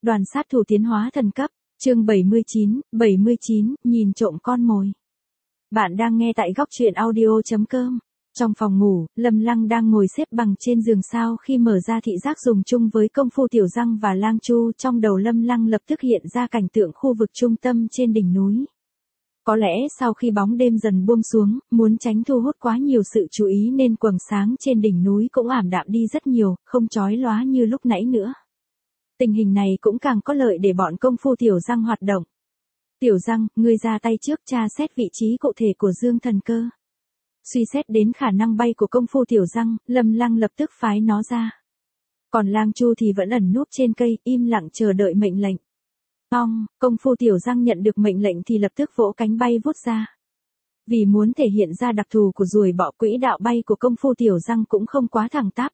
Đoàn sát thủ tiến hóa thần cấp, chương 79, nhìn trộm con mồi. Bạn đang nghe tại góc truyện audio.com. Trong phòng ngủ, Lâm Lăng đang ngồi xếp bằng trên giường sau khi mở ra thị giác dùng chung với công phu Tiểu Giang và Lang Chu. Trong đầu Lâm Lăng lập tức hiện ra cảnh tượng khu vực trung tâm trên đỉnh núi. Có lẽ sau khi bóng đêm dần buông xuống, muốn tránh thu hút quá nhiều sự chú ý nên quầng sáng trên đỉnh núi cũng ảm đạm đi rất nhiều, không chói lóa như lúc nãy nữa. Tình hình này cũng càng có lợi để bọn công phu Tiểu Giang hoạt động. Tiểu Giang, ngươi ra tay trước tra xét vị trí cụ thể của Dương Thần Cơ. Suy xét đến khả năng bay của công phu Tiểu Giang, Lâm Lăng lập tức phái nó ra. Còn Lang Chu thì vẫn ẩn núp trên cây, im lặng chờ đợi mệnh lệnh. Công phu Tiểu Giang nhận được mệnh lệnh thì lập tức vỗ cánh bay vút ra. Vì muốn thể hiện ra đặc thù của ruồi bọ, quỹ đạo bay của công phu Tiểu Giang cũng không quá thẳng tắp.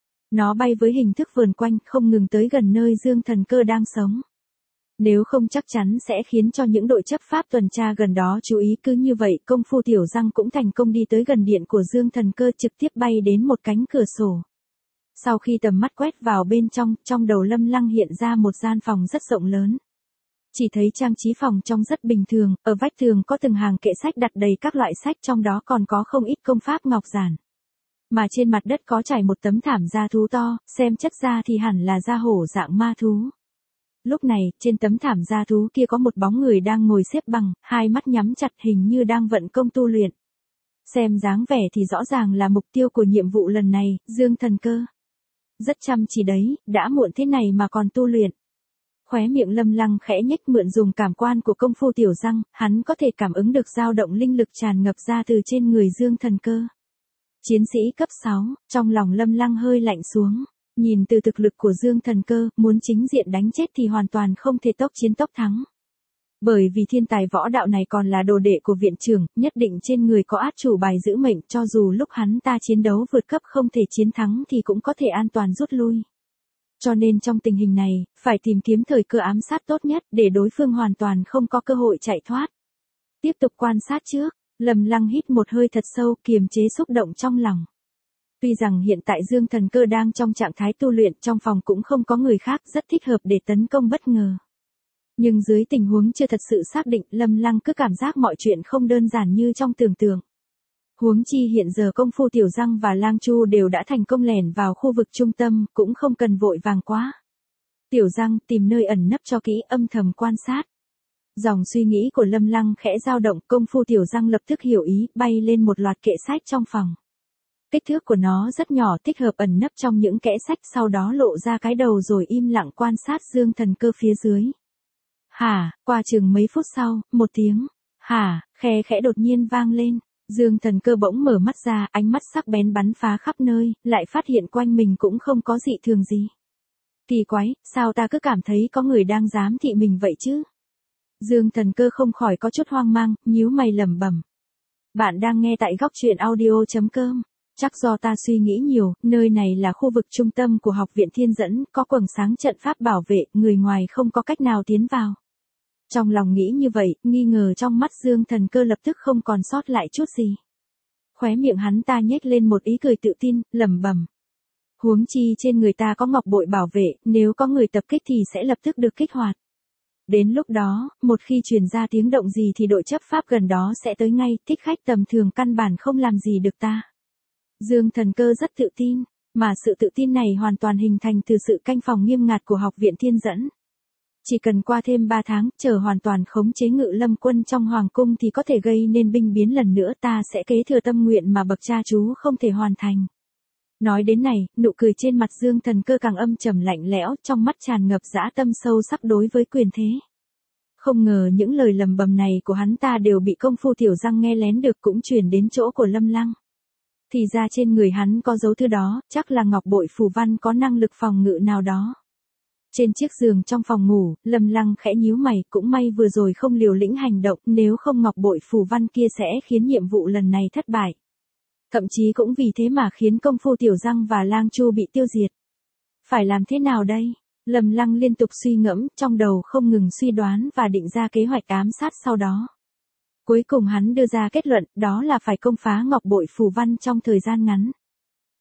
Nó bay với hình thức vườn quanh, không ngừng tới gần nơi Dương Thần Cơ đang sống. Nếu không chắc chắn sẽ khiến cho những đội chấp pháp tuần tra gần đó chú ý. Cứ như vậy công phu Tiểu Giang cũng thành công đi tới gần điện của Dương Thần Cơ, trực tiếp bay đến một cánh cửa sổ. Sau khi tầm mắt quét vào bên trong, trong đầu Lâm Lăng hiện ra một gian phòng rất rộng lớn. Chỉ thấy trang trí phòng trong rất bình thường, ở vách tường có từng hàng kệ sách đặt đầy các loại sách, trong đó còn có không ít công pháp ngọc giản. Mà trên mặt đất có trải một tấm thảm da thú to, xem chất da thì hẳn là da hổ dạng ma thú. Lúc này, trên tấm thảm da thú kia có một bóng người đang ngồi xếp bằng, hai mắt nhắm chặt, hình như đang vận công tu luyện. Xem dáng vẻ thì rõ ràng là mục tiêu của nhiệm vụ lần này, Dương Thần Cơ. Rất chăm chỉ đấy, đã muộn thế này mà còn tu luyện. Khóe miệng Lâm Lăng khẽ nhếch, mượn dùng cảm quan của công phu Tiểu Giang, hắn có thể cảm ứng được dao động linh lực tràn ngập ra từ trên người Dương Thần Cơ. Chiến sĩ cấp 6, trong lòng Lâm Lăng hơi lạnh xuống. Nhìn từ thực lực của Dương Thần Cơ, muốn chính diện đánh chết thì hoàn toàn không thể tốc chiến tốc thắng. Bởi vì thiên tài võ đạo này còn là đồ đệ của viện trưởng, nhất định trên người có át chủ bài giữ mệnh, cho dù lúc hắn ta chiến đấu vượt cấp không thể chiến thắng thì cũng có thể an toàn rút lui. Cho nên trong tình hình này, phải tìm kiếm thời cơ ám sát tốt nhất để đối phương hoàn toàn không có cơ hội chạy thoát. Tiếp tục quan sát trước, Lâm Lăng hít một hơi thật sâu, kiềm chế xúc động trong lòng. Tuy rằng hiện tại Dương Thần Cơ đang trong trạng thái tu luyện, trong phòng cũng không có người khác, rất thích hợp để tấn công bất ngờ. Nhưng dưới tình huống chưa thật sự xác định, Lâm Lăng cứ cảm giác mọi chuyện không đơn giản như trong tưởng tượng. Huống chi hiện giờ công phu Tiểu Giang và Lang Chu đều đã thành công lẻn vào khu vực trung tâm, cũng không cần vội vàng quá. Tiểu Giang, tìm nơi ẩn nấp cho kỹ, âm thầm quan sát. Dòng suy nghĩ của Lâm Lăng khẽ dao động, công phu Tiểu Giang lập tức hiểu ý, bay lên một loạt kệ sách trong phòng. Kích thước của nó rất nhỏ, thích hợp ẩn nấp trong những kẽ sách, sau đó lộ ra cái đầu rồi im lặng quan sát Dương Thần Cơ phía dưới. Qua chừng mấy phút sau, một tiếng khe khẽ đột nhiên vang lên. Dương Thần Cơ bỗng mở mắt ra, ánh mắt sắc bén bắn phá khắp nơi, lại phát hiện quanh mình cũng không có dị thường gì. Kỳ quái, sao ta cứ cảm thấy có người đang giám thị mình vậy chứ? Dương Thần Cơ không khỏi có chút hoang mang, nhíu mày lẩm bẩm. Bạn đang nghe tại góc truyện audio.com. Chắc do ta suy nghĩ nhiều, nơi này là khu vực trung tâm của học viện Thiên Dẫn, có quầng sáng trận pháp bảo vệ, người ngoài không có cách nào tiến vào. Trong lòng nghĩ như vậy, nghi ngờ trong mắt Dương Thần Cơ lập tức không còn sót lại chút gì. Khóe miệng hắn ta nhếch lên một ý cười tự tin, lẩm bẩm. Huống chi trên người ta có ngọc bội bảo vệ, nếu có người tập kích thì sẽ lập tức được kích hoạt. Đến lúc đó, một khi truyền ra tiếng động gì thì đội chấp pháp gần đó sẽ tới ngay, thích khách tầm thường căn bản không làm gì được ta. Dương Thần Cơ rất tự tin, mà sự tự tin này hoàn toàn hình thành từ sự canh phòng nghiêm ngặt của học viện Thiên Dẫn. Chỉ cần qua thêm 3 tháng, chờ hoàn toàn khống chế Ngự Lâm quân trong hoàng cung thì có thể gây nên binh biến lần nữa, ta sẽ kế thừa tâm nguyện mà bậc cha chú không thể hoàn thành. Nói đến này, nụ cười trên mặt Dương Thần Cơ càng âm trầm lạnh lẽo, trong mắt tràn ngập dã tâm sâu sắc đối với quyền thế. Không ngờ những lời lầm bầm này của hắn ta đều bị công phu Tiểu Giang nghe lén được, cũng truyền đến chỗ của Lâm Lăng. Thì ra trên người hắn có dấu thứ đó, chắc là ngọc bội phù văn có năng lực phòng ngự nào đó. Trên chiếc giường trong phòng ngủ, Lâm Lăng khẽ nhíu mày, cũng may vừa rồi không liều lĩnh hành động, nếu không ngọc bội phù văn kia sẽ khiến nhiệm vụ lần này thất bại. Thậm chí cũng vì thế mà khiến công phu Tiểu Giang và Lang Chu bị tiêu diệt. Phải làm thế nào đây? Lâm Lăng liên tục suy ngẫm, trong đầu không ngừng suy đoán và định ra kế hoạch ám sát sau đó. Cuối cùng hắn đưa ra kết luận, đó là phải công phá ngọc bội phù văn trong thời gian ngắn.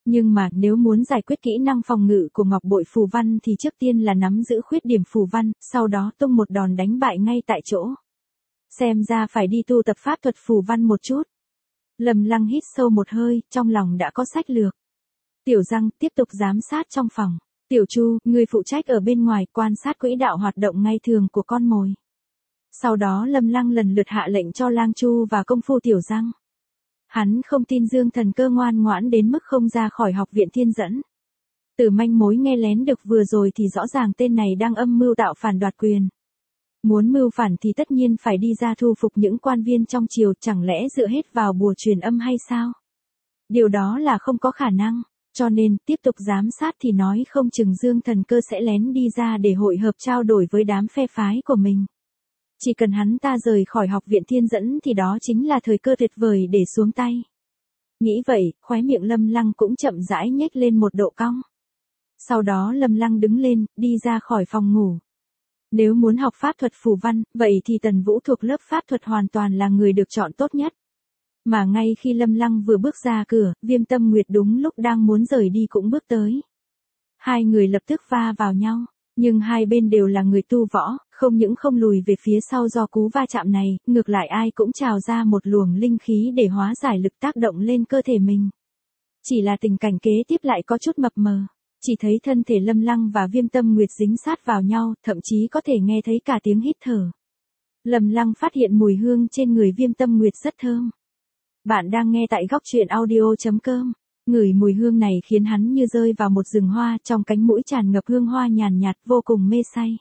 Nhưng mà nếu muốn giải quyết kỹ năng phòng ngự của ngọc bội phù văn thì trước tiên là nắm giữ khuyết điểm phù văn, sau đó tung một đòn đánh bại ngay tại chỗ. Xem ra phải đi tu tập pháp thuật phù văn một chút. Lâm Lăng hít sâu một hơi, trong lòng đã có sách lược. Tiểu Giang tiếp tục giám sát trong phòng. Tiểu Chu, người phụ trách ở bên ngoài quan sát quỹ đạo hoạt động ngay thường của con mồi. Sau đó Lâm Lăng lần lượt hạ lệnh cho Lang Chu và công phu Tiểu Giang. Hắn không tin Dương Thần Cơ ngoan ngoãn đến mức không ra khỏi học viện Thiên Dẫn. Từ manh mối nghe lén được vừa rồi thì rõ ràng tên này đang âm mưu tạo phản đoạt quyền. Muốn mưu phản thì tất nhiên phải đi ra thu phục những quan viên trong triều, chẳng lẽ dựa hết vào bùa truyền âm hay sao? Điều đó là không có khả năng, cho nên tiếp tục giám sát thì nói không chừng Dương Thần Cơ sẽ lén đi ra để hội hợp trao đổi với đám phe phái của mình. Chỉ cần hắn ta rời khỏi học viện Thiên Dẫn thì đó chính là thời cơ tuyệt vời để xuống tay. Nghĩ vậy, khóe miệng Lâm Lăng cũng chậm rãi nhếch lên một độ cong. Sau đó Lâm Lăng đứng lên, đi ra khỏi phòng ngủ. Nếu muốn học pháp thuật phù văn, vậy thì Tần Vũ thuộc lớp pháp thuật hoàn toàn là người được chọn tốt nhất. Mà ngay khi Lâm Lăng vừa bước ra cửa, Viêm Tâm Nguyệt đúng lúc đang muốn rời đi cũng bước tới. Hai người lập tức va vào nhau, nhưng hai bên đều là người tu võ, không những không lùi về phía sau do cú va chạm này, ngược lại ai cũng trào ra một luồng linh khí để hóa giải lực tác động lên cơ thể mình. Chỉ là tình cảnh kế tiếp lại có chút mập mờ. Chỉ thấy thân thể Lâm Lăng và Viêm Tâm Nguyệt dính sát vào nhau, thậm chí có thể nghe thấy cả tiếng hít thở. Lâm Lăng phát hiện mùi hương trên người Viêm Tâm Nguyệt rất thơm. Bạn đang nghe tại góc truyện audio.com. Ngửi mùi hương này khiến hắn như rơi vào một rừng hoa, trong cánh mũi tràn ngập hương hoa nhàn nhạt, vô cùng mê say.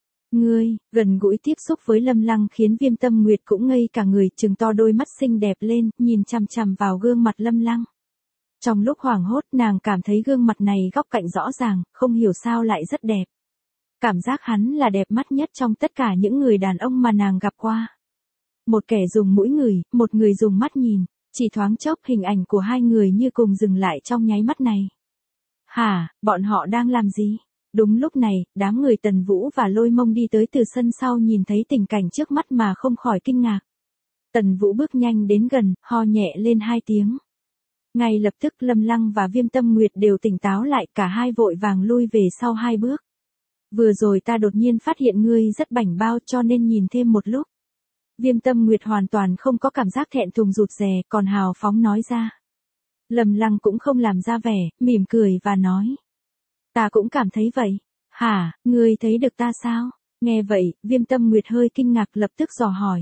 Gần gũi tiếp xúc với Lâm Lăng khiến Viêm Tâm Nguyệt cũng ngây cả người, trừng to đôi mắt xinh đẹp lên, nhìn chằm chằm vào gương mặt Lâm Lăng. Trong lúc hoảng hốt nàng cảm thấy gương mặt này góc cạnh rõ ràng, không hiểu sao lại rất đẹp. Cảm giác hắn là đẹp mắt nhất trong tất cả những người đàn ông mà nàng gặp qua. Một kẻ dùng mũi ngửi, một người dùng mắt nhìn, chỉ thoáng chốc hình ảnh của hai người như cùng dừng lại trong nháy mắt này. Hả, bọn họ đang làm gì? Đúng lúc này, đám người Tần Vũ và Lôi Mông đi tới từ sân sau nhìn thấy tình cảnh trước mắt mà không khỏi kinh ngạc. Tần Vũ bước nhanh đến gần, ho nhẹ lên hai tiếng. Ngay lập tức Lâm Lăng và Viêm Tâm Nguyệt đều tỉnh táo lại, cả hai vội vàng lui về sau hai bước. Vừa rồi ta đột nhiên phát hiện ngươi rất bảnh bao cho nên nhìn thêm một lúc. Viêm Tâm Nguyệt hoàn toàn không có cảm giác thẹn thùng rụt rè, còn hào phóng nói ra. Lâm Lăng cũng không làm ra vẻ, mỉm cười và nói. Ta cũng cảm thấy vậy. Hả, ngươi thấy được ta sao? Nghe vậy, Viêm Tâm Nguyệt hơi kinh ngạc lập tức dò hỏi.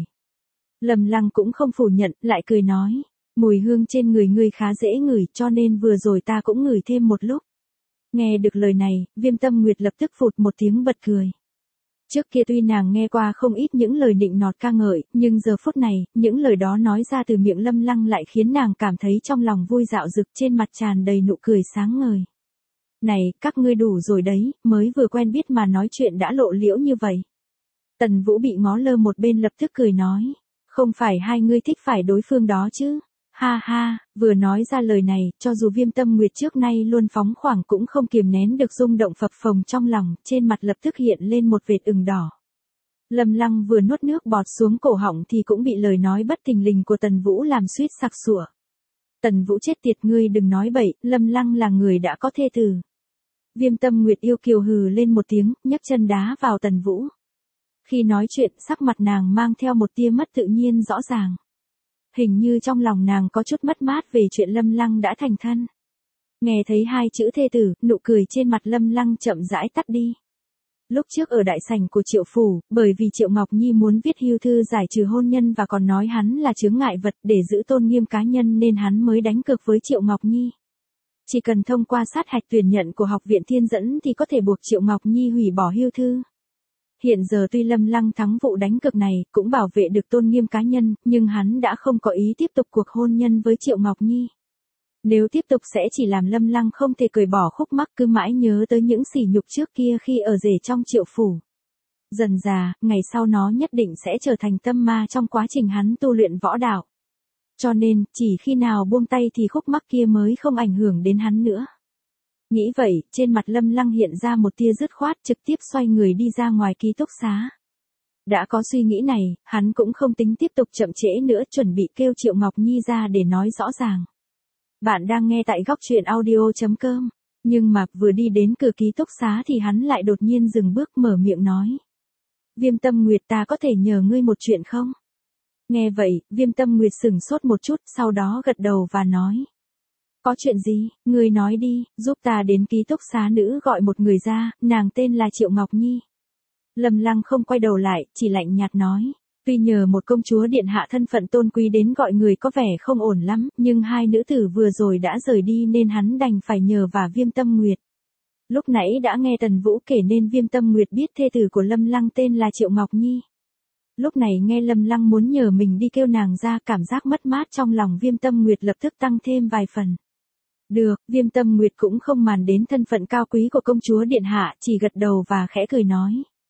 Lâm Lăng cũng không phủ nhận, lại cười nói. Mùi hương trên người ngươi khá dễ ngửi cho nên vừa rồi ta cũng ngửi thêm một lúc. Nghe được lời này, Viêm Tâm Nguyệt lập tức phụt một tiếng bật cười. Trước kia tuy nàng nghe qua không ít những lời nịnh nọt ca ngợi, nhưng giờ phút này, những lời đó nói ra từ miệng Lâm Lăng lại khiến nàng cảm thấy trong lòng vui dạo dực, trên mặt tràn đầy nụ cười sáng ngời. Này, các ngươi đủ rồi đấy, mới vừa quen biết mà nói chuyện đã lộ liễu như vậy. Tần Vũ bị ngó lơ một bên lập tức cười nói. Không phải hai ngươi thích phải đối phương đó chứ? Ha ha, vừa nói ra lời này, cho dù Viêm Tâm Nguyệt trước nay luôn phóng khoáng cũng không kiềm nén được rung động phập phồng trong lòng, trên mặt lập tức hiện lên một vệt ửng đỏ. Lâm Lăng vừa nuốt nước bọt xuống cổ họng thì cũng bị lời nói bất thình lình của Tần Vũ làm suýt sặc sụa. Tần Vũ chết tiệt, ngươi đừng nói bậy, Lâm Lăng là người đã có thê tử. Viêm Tâm Nguyệt yêu kiều hừ lên một tiếng, nhấc chân đá vào Tần Vũ. Khi nói chuyện, sắc mặt nàng mang theo một tia mất tự nhiên rõ ràng. Hình như trong lòng nàng có chút mất mát về chuyện Lâm Lăng đã thành thân. Nghe thấy hai chữ thê tử, nụ cười trên mặt Lâm Lăng chậm rãi tắt đi. Lúc trước ở đại sảnh của Triệu phủ, bởi vì Triệu Ngọc Nhi muốn viết hưu thư giải trừ hôn nhân và còn nói hắn là chướng ngại vật để giữ tôn nghiêm cá nhân nên hắn mới đánh cược với Triệu Ngọc Nhi. Chỉ cần thông qua sát hạch tuyển nhận của học viện Thiên Dẫn thì có thể buộc Triệu Ngọc Nhi hủy bỏ hưu thư. Hiện giờ tuy Lâm Lăng thắng vụ đánh cược này, cũng bảo vệ được tôn nghiêm cá nhân, nhưng hắn đã không có ý tiếp tục cuộc hôn nhân với Triệu Ngọc Nhi. Nếu tiếp tục sẽ chỉ làm Lâm Lăng không thể cởi bỏ khúc mắc cứ mãi nhớ tới những sỉ nhục trước kia khi ở rể trong Triệu phủ. Dần dà, ngày sau nó nhất định sẽ trở thành tâm ma trong quá trình hắn tu luyện võ đạo. Cho nên, chỉ khi nào buông tay thì khúc mắc kia mới không ảnh hưởng đến hắn nữa. Nghĩ vậy, trên mặt Lâm Lăng hiện ra một tia dứt khoát, trực tiếp xoay người đi ra ngoài ký túc xá. Đã có suy nghĩ này, hắn cũng không tính tiếp tục chậm trễ nữa, chuẩn bị kêu Triệu Ngọc Nhi ra để nói rõ ràng. Bạn đang nghe tại góc chuyện audio.com. Nhưng mà vừa đi đến cửa ký túc xá thì hắn lại đột nhiên dừng bước mở miệng nói. Viêm Tâm Nguyệt, ta có thể nhờ ngươi một chuyện không? Nghe vậy, Viêm Tâm Nguyệt sửng sốt một chút, sau đó gật đầu và nói. Có chuyện gì, ngươi nói đi, giúp ta đến ký túc xá nữ gọi một người ra, nàng tên là Triệu Ngọc Nhi. Lâm Lăng không quay đầu lại, chỉ lạnh nhạt nói. Tuy nhờ một công chúa điện hạ thân phận tôn quý đến gọi người có vẻ không ổn lắm, nhưng hai nữ tử vừa rồi đã rời đi nên hắn đành phải nhờ vả Viêm Tâm Nguyệt. Lúc nãy đã nghe Tần Vũ kể nên Viêm Tâm Nguyệt biết thê tử của Lâm Lăng tên là Triệu Ngọc Nhi. Lúc này nghe Lâm Lăng muốn nhờ mình đi kêu nàng ra, cảm giác mất mát trong lòng Viêm Tâm Nguyệt lập tức tăng thêm vài phần. Được, Viêm Tâm Nguyệt cũng không màng đến thân phận cao quý của công chúa điện hạ, chỉ gật đầu và khẽ cười nói.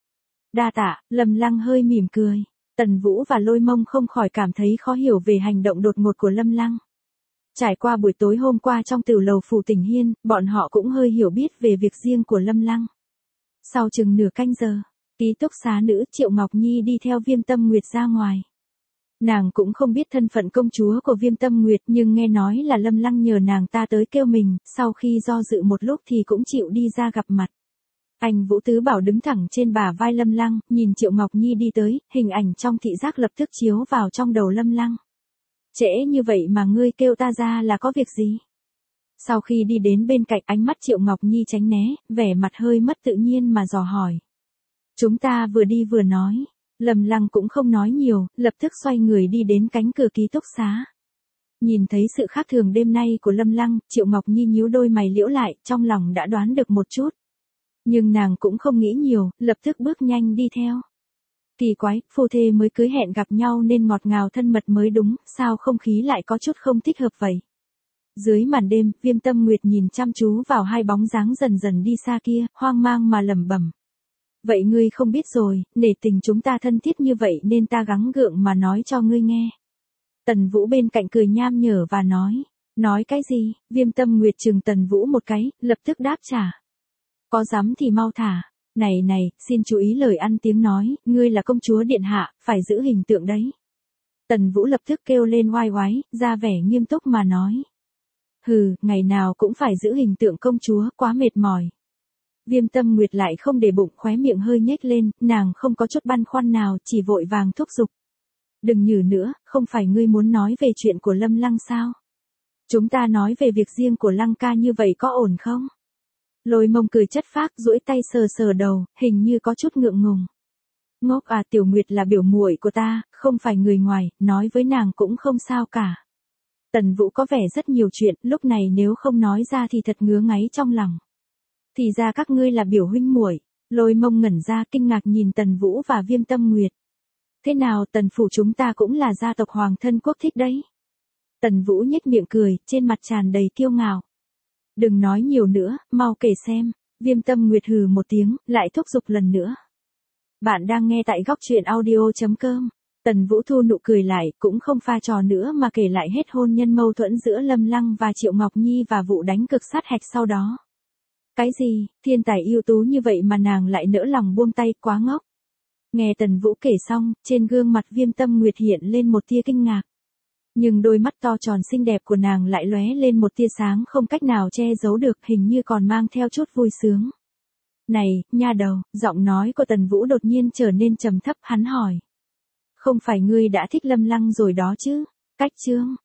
Đa tạ. Lâm Lăng hơi mỉm cười. Tần Vũ và Lôi Mông không khỏi cảm thấy khó hiểu về hành động đột ngột của Lâm Lăng. Trải qua buổi tối hôm qua trong tiểu lầu phủ Tỉnh Hiên, bọn họ cũng hơi hiểu biết về việc riêng của Lâm Lăng. Sau chừng nửa canh giờ, ký túc xá nữ Triệu Ngọc Nhi đi theo Viêm Tâm Nguyệt ra ngoài. Nàng cũng không biết thân phận công chúa của Viêm Tâm Nguyệt, nhưng nghe nói là Lâm Lăng nhờ nàng ta tới kêu mình, sau khi do dự một lúc thì cũng chịu đi ra gặp mặt. Anh Vũ Tứ Bảo đứng thẳng trên bả vai Lâm Lăng, nhìn Triệu Ngọc Nhi đi tới, hình ảnh trong thị giác lập tức chiếu vào trong đầu Lâm Lăng. Trễ như vậy mà ngươi kêu ta ra là có việc gì? Sau khi đi đến bên cạnh, ánh mắt Triệu Ngọc Nhi tránh né, vẻ mặt hơi mất tự nhiên mà dò hỏi. Chúng ta vừa đi vừa nói. Lâm Lăng cũng không nói nhiều, lập tức xoay người đi đến cánh cửa ký túc xá. Nhìn thấy sự khác thường đêm nay của Lâm Lăng, Triệu Ngọc Nhi nhíu đôi mày liễu lại, trong lòng đã đoán được một chút. Nhưng nàng cũng không nghĩ nhiều, lập tức bước nhanh đi theo. Kỳ quái, phu thê mới cưới hẹn gặp nhau nên ngọt ngào thân mật mới đúng, sao không khí lại có chút không thích hợp vậy? Dưới màn đêm, Viêm Tâm Nguyệt nhìn chăm chú vào hai bóng dáng dần dần đi xa kia, hoang mang mà lẩm bẩm. Vậy ngươi không biết rồi, nể tình chúng ta thân thiết như vậy nên ta gắng gượng mà nói cho ngươi nghe. Tần Vũ bên cạnh cười nham nhở và nói. Nói cái gì? Viêm Tâm Nguyệt chừng Tần Vũ một cái, lập tức đáp trả. Có dám thì mau thả. Này này, xin chú ý lời ăn tiếng nói, ngươi là công chúa điện hạ, phải giữ hình tượng đấy. Tần Vũ lập tức kêu lên oai oái, ra vẻ nghiêm túc mà nói. Hừ, ngày nào cũng phải giữ hình tượng công chúa, quá mệt mỏi. Viêm Tâm Nguyệt lại không để bụng, khóe miệng hơi nhếch lên, nàng không có chút băn khoăn nào, chỉ vội vàng thúc giục. Đừng nhử nữa, không phải ngươi muốn nói về chuyện của Lâm Lăng sao? Chúng ta nói về việc riêng của Lăng ca như vậy có ổn không? Lôi Mông cười chất phác, duỗi tay sờ sờ đầu, hình như có chút ngượng ngùng. Ngốc à, Tiểu Nguyệt là biểu muội của ta, không phải người ngoài, nói với nàng cũng không sao cả. Tần Vũ có vẻ rất nhiều chuyện, lúc này nếu không nói ra thì thật ngứa ngáy trong lòng. Thì ra các ngươi là biểu huynh muội. Lôi Mông ngẩn ra kinh ngạc nhìn Tần Vũ và Viêm Tâm Nguyệt. Thế nào, Tần phủ chúng ta cũng là gia tộc hoàng thân quốc thích đấy. Tần Vũ nhếch miệng cười, trên mặt tràn đầy kiêu ngạo. Đừng nói nhiều nữa, mau kể xem. Viêm Tâm Nguyệt hừ một tiếng, lại thúc giục lần nữa. Bạn đang nghe tại góc chuyện audio.com. Tần Vũ thu nụ cười lại, cũng không pha trò nữa mà kể lại hết hôn nhân mâu thuẫn giữa Lâm Lăng và Triệu Ngọc Nhi và vụ đánh cực sát hạch sau đó. Cái gì, thiên tài ưu tú như vậy mà nàng lại nỡ lòng buông tay, quá ngốc. Nghe Tần Vũ kể xong, trên gương mặt Viêm Tâm Nguyệt hiện lên một tia kinh ngạc. Nhưng đôi mắt to tròn xinh đẹp của nàng lại lóe lên một tia sáng không cách nào che giấu được, hình như còn mang theo chút vui sướng. Này, nha đầu, giọng nói của Tần Vũ đột nhiên trở nên trầm thấp, hắn hỏi. Không phải ngươi đã thích Lâm Lăng rồi đó chứ? Cách chương.